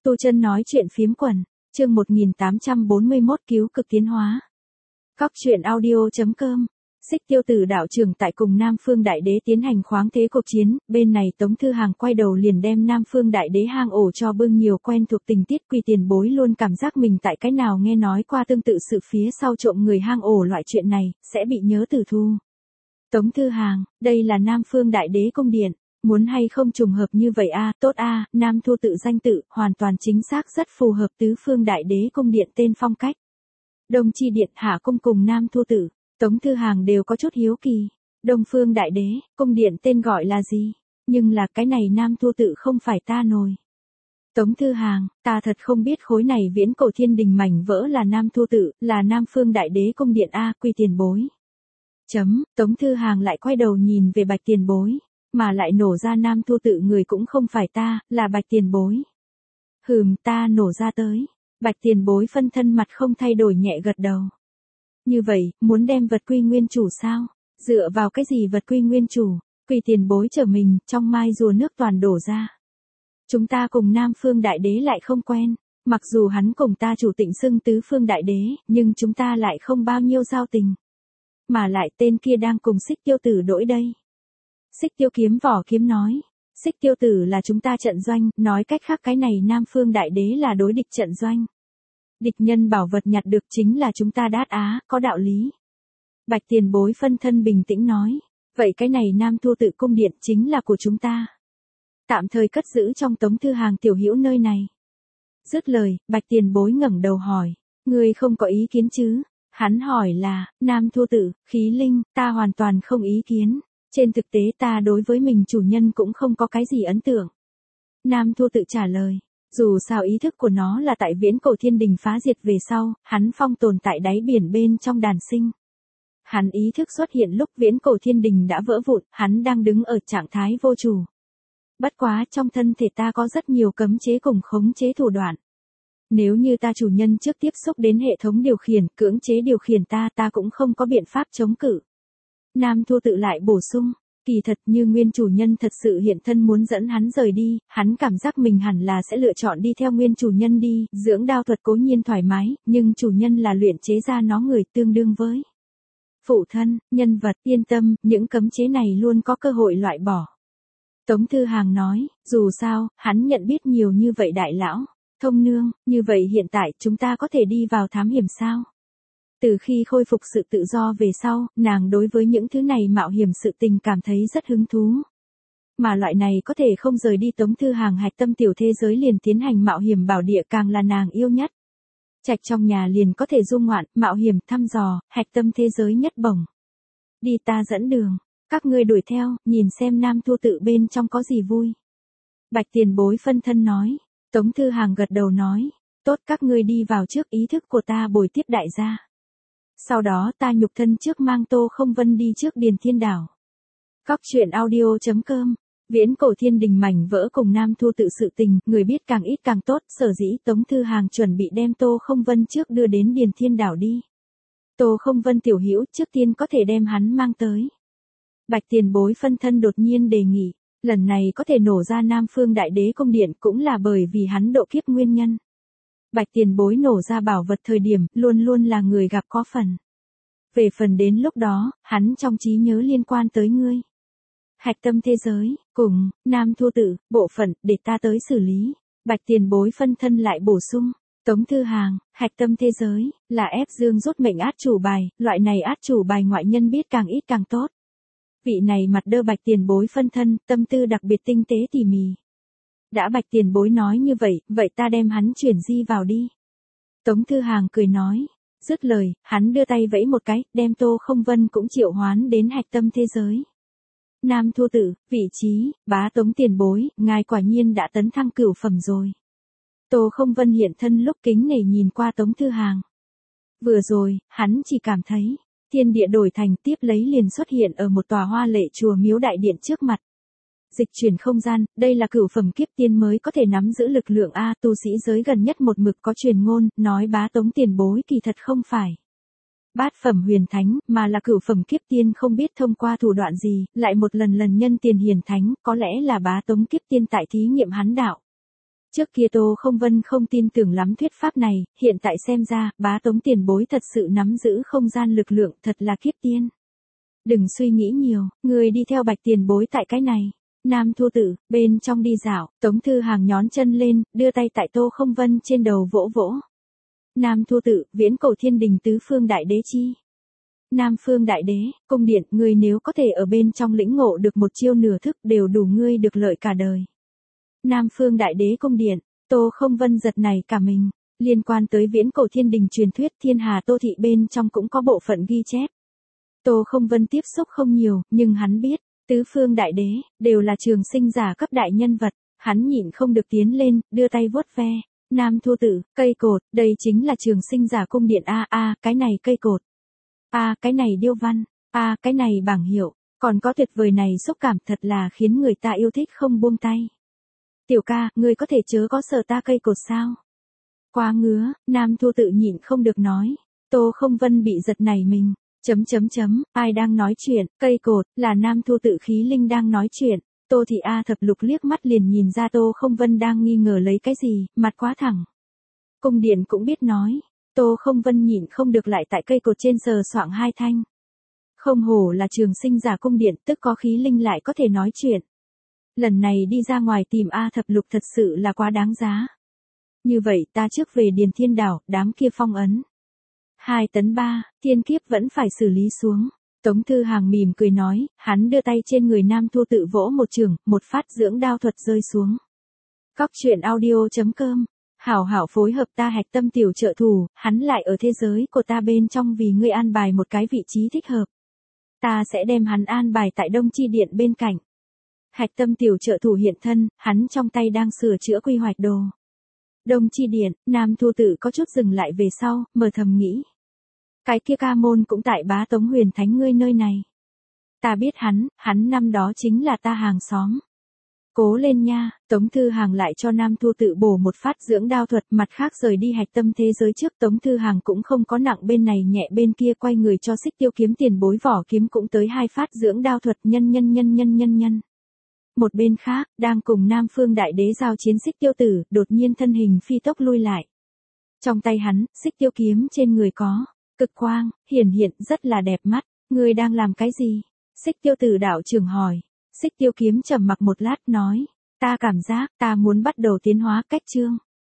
Tu Chân nói chuyện phiếm quần, chương 1841 cứu cực tiến hóa. Cóc truyện audio.com. Xích Tiêu Tử đạo trưởng tại cùng Nam Phương Đại Đế tiến hành khoáng thế cuộc chiến, bên này Tống Thư Hàng quay đầu liền đem Nam Phương Đại Đế hang ổ cho bưng nhiều quen thuộc tình tiết. Quỳ Tiền Bối luôn cảm giác mình tại cái nào nghe nói qua tương tự sự phía sau trộm người hang ổ loại chuyện này, sẽ bị nhớ tử thu. Tống Thư Hàng, đây là Nam Phương Đại Đế cung điện, muốn hay không trùng hợp như vậy a, tốt a, Nam Thu tự danh tự, hoàn toàn chính xác rất phù hợp Tứ Phương Đại Đế cung điện tên phong cách. Đông Chi Điện Hạ cung cùng Nam Thu tự. Tống Thư Hàng đều có chút hiếu kỳ. Đông Phương Đại Đế, cung điện tên gọi là gì? Nhưng là cái này Nam Thu tự không phải ta nồi. Tống Thư Hàng, ta thật không biết khối này viễn cổ thiên đình mảnh vỡ là Nam Thu tự, là Nam Phương Đại Đế cung điện a, Quy Tiền Bối. Tống Thư Hàng lại quay đầu nhìn về Bạch Tiền Bối, mà lại nổ ra Nam Thu tự người cũng không phải ta, là Bạch Tiền Bối. Ta nổ ra tới. Bạch Tiền Bối phân thân mặt không thay đổi nhẹ gật đầu. Như vậy, muốn đem vật quy nguyên chủ sao? Dựa vào cái gì vật quy nguyên chủ? Quy Tiền Bối trở mình, trong mai rùa nước toàn đổ ra. Chúng ta cùng Nam Phương Đại Đế lại không quen. Mặc dù hắn cùng ta chủ tịnh xưng Tứ Phương Đại Đế, nhưng chúng ta lại không bao nhiêu giao tình. Mà lại tên kia đang cùng Xích Tiêu Tử đổi đây. Xích Tiêu Kiếm Vỏ Kiếm nói. Xích Tiêu Tử là chúng ta trận doanh, nói cách khác cái này Nam Phương Đại Đế là đối địch trận doanh. Địch nhân bảo vật nhặt được chính là chúng ta đát á, có đạo lý. Bạch Tiền Bối phân thân bình tĩnh nói. Vậy cái này Nam Thu tự cung điện chính là của chúng ta. Tạm thời cất giữ trong Tống Thư Hàng tiểu hữu nơi này. Dứt lời, Bạch Tiền Bối ngẩng đầu hỏi. Ngươi không có ý kiến chứ? Hắn hỏi là, Nam Thu tự, khí linh, ta hoàn toàn không ý kiến. Trên thực tế ta đối với mình chủ nhân cũng không có cái gì ấn tượng. Nam Thu tự trả lời. Dù sao ý thức của nó là tại viễn cổ thiên đình phá diệt về sau, hắn phong tồn tại đáy biển bên trong đàn sinh. Hắn ý thức xuất hiện lúc viễn cổ thiên đình đã vỡ vụn, hắn đang đứng ở trạng thái vô chủ. Bất quá trong thân thể ta có rất nhiều cấm chế cùng khống chế thủ đoạn. Nếu như ta chủ nhân trước tiếp xúc đến hệ thống điều khiển, cưỡng chế điều khiển ta cũng không có biện pháp chống cự. Nam Thu tự lại bổ sung. Kỳ thật như nguyên chủ nhân thật sự hiện thân muốn dẫn hắn rời đi, hắn cảm giác mình hẳn là sẽ lựa chọn đi theo nguyên chủ nhân đi, dưỡng đao thuật cố nhiên thoải mái, nhưng chủ nhân là luyện chế ra nó người tương đương với phụ thân, nhân vật, yên tâm, những cấm chế này luôn có cơ hội loại bỏ. Tống Thư Hàng nói, dù sao, hắn nhận biết nhiều như vậy đại lão, thông nương, như vậy hiện tại chúng ta có thể đi vào thám hiểm sao? Từ khi khôi phục sự tự do về sau, nàng đối với những thứ này mạo hiểm sự tình cảm thấy rất hứng thú. Mà loại này có thể không rời đi Tống Thư Hàng hạch tâm tiểu thế giới liền tiến hành mạo hiểm bảo địa càng là nàng yêu nhất. Trạch trong nhà liền có thể du ngoạn, mạo hiểm, thăm dò, hạch tâm thế giới nhất bổng. Đi ta dẫn đường, các ngươi đuổi theo, nhìn xem Nam Thu tự bên trong có gì vui. Bạch Tiền Bối phân thân nói, Tống Thư Hàng gật đầu nói, tốt các ngươi đi vào trước ý thức của ta bồi tiếp đại gia. Sau đó ta nhục thân trước mang Tô Không Vân đi trước Điền Thiên Đảo. Cóc truyện audio.com. Viễn cổ thiên đình mảnh vỡ cùng Nam Thu tự sự tình, người biết càng ít càng tốt, sở dĩ Tống Thư Hàng chuẩn bị đem Tô Không Vân trước đưa đến Điền Thiên Đảo đi. Tô Không Vân tiểu hữu trước tiên có thể đem hắn mang tới. Bạch Tiền Bối phân thân đột nhiên đề nghị, lần này có thể nổ ra Nam Phương Đại Đế cung điện cũng là bởi vì hắn độ kiếp nguyên nhân. Bạch Tiền Bối nổ ra bảo vật thời điểm, luôn luôn là người gặp có phần. Về phần đến lúc đó, hắn trong trí nhớ liên quan tới ngươi. Hạch tâm thế giới, cùng, Nam Thu tự, bộ phận, để ta tới xử lý. Bạch Tiền Bối phân thân lại bổ sung. Tống Thư Hàng, hạch tâm thế giới, là ép dương rút mệnh át chủ bài, loại này át chủ bài ngoại nhân biết càng ít càng tốt. Vị này mặt đơ Bạch Tiền Bối phân thân, tâm tư đặc biệt tinh tế tỉ mỉ. Đã Bạch Tiền Bối nói như vậy ta đem hắn chuyển di vào đi. Tống Thư Hàng cười nói. Dứt lời, hắn đưa tay vẫy một cái, đem Tô Không Vân cũng triệu hoán đến hạch tâm thế giới. Nam Thu tự, vị trí, bá Tống Tiền Bối, ngài quả nhiên đã tấn thăng cửu phẩm rồi. Tô Không Vân hiện thân lúc kính nể nhìn qua Tống Thư Hàng. Vừa rồi, hắn chỉ cảm thấy, thiên địa đổi thành tiếp lấy liền xuất hiện ở một tòa hoa lệ chùa miếu đại điện trước mặt. Dịch chuyển không gian, đây là cửu phẩm kiếp tiên mới có thể nắm giữ lực lượng A, tu sĩ giới gần nhất một mực có truyền ngôn, nói bá Tống Tiền Bối kỳ thật không phải bát phẩm huyền thánh, mà là cửu phẩm kiếp tiên không biết thông qua thủ đoạn gì, lại một lần nhân tiền hiền thánh, có lẽ là bá Tống kiếp tiên tại thí nghiệm hắn đạo. Trước kia Tô Không Vân không tin tưởng lắm thuyết pháp này, hiện tại xem ra, bá Tống tiền bối thật sự nắm giữ không gian lực lượng thật là kiếp tiên. Đừng suy nghĩ nhiều, người đi theo Bạch tiền bối tại cái này. Nam Thu Tự, bên trong đi dạo, Tống Thư Hàng nhón chân lên, đưa tay tại Tô Không Vân trên đầu vỗ vỗ. Nam Thu Tự, viễn cổ thiên đình tứ phương đại đế chi. Nam Phương Đại Đế, cung điện, ngươi nếu có thể ở bên trong lĩnh ngộ được một chiêu nửa thức đều đủ ngươi được lợi cả đời. Nam Phương Đại Đế cung điện, Tô Không Vân giật này cả mình, liên quan tới viễn cổ thiên đình truyền thuyết Thiên Hà Tô Thị bên trong cũng có bộ phận ghi chép. Tô Không Vân tiếp xúc không nhiều, nhưng hắn biết, tứ phương đại đế, đều là trường sinh giả cấp đại nhân vật, hắn nhịn không được tiến lên, đưa tay vuốt ve. Nam Thu Tự, cây cột, đây chính là trường sinh giả cung điện cái này cây cột. Cái này điêu văn, cái này bảng hiệu, còn có tuyệt vời này xúc cảm thật là khiến người ta yêu thích không buông tay. Tiểu ca, ngươi có thể chớ có sờ ta cây cột sao? Quá ngứa, Nam Thu Tự nhịn không được nói. Tô Không Vân bị giật nảy mình, ai đang nói chuyện, cây cột, là Nam Thu Tự khí linh đang nói chuyện. Tô Thị Thập Lục liếc mắt liền nhìn ra Tô Không Vân đang nghi ngờ lấy cái gì, mặt quá thẳng. Cung điện cũng biết nói. Tô Không Vân nhịn không được lại tại cây cột trên sờ soạng hai thanh. Không hổ là trường sinh giả cung điện, tức có khí linh lại có thể nói chuyện. Lần này đi ra ngoài tìm Thập Lục thật sự là quá đáng giá. Như vậy ta trước về Điền Thiên Đảo, đám kia phong ấn. 2 tấn 3, thiên kiếp vẫn phải xử lý xuống. Tống Thư Hàng mỉm cười nói, hắn đưa tay trên người Nam Thu Tự vỗ một chưởng, một phát dưỡng đao thuật rơi xuống. Cóc truyện audio.com. Hảo hảo phối hợp ta Hạch Tâm tiểu trợ thủ, hắn lại ở thế giới của ta bên trong vì ngươi an bài một cái vị trí thích hợp. Ta sẽ đem hắn an bài tại Đông Chi Điện bên cạnh. Hạch Tâm tiểu trợ thủ hiện thân, hắn trong tay đang sửa chữa quy hoạch đồ. Đông Chi Điện, Nam Thu Tự có chút dừng lại về sau, mở thầm nghĩ. Cái kia ca môn cũng tại bá Tống Huyền Thánh ngươi nơi này. Ta biết hắn năm đó chính là ta hàng xóm. Cố lên nha, Tống Thư Hàng lại cho Nam Thu Tự bổ một phát dưỡng đao thuật, mặt khác rời đi Hạch Tâm thế giới trước. Tống Thư Hàng cũng không có nặng bên này nhẹ bên kia, quay người cho Xích Tiêu kiếm tiền bối vỏ kiếm cũng tới 2 phát dưỡng đao thuật nhân. Một bên khác, đang cùng Nam Phương Đại Đế giao chiến Xích Tiêu Tử, đột nhiên thân hình phi tốc lui lại. Trong tay hắn, Xích Tiêu kiếm trên người có cực quang, hiển hiện rất là đẹp mắt. Ngươi đang làm cái gì? Xích Tiêu Tử đạo trưởng hỏi. Xích Tiêu kiếm trầm mặc một lát nói, ta cảm giác ta muốn bắt đầu tiến hóa cách chương.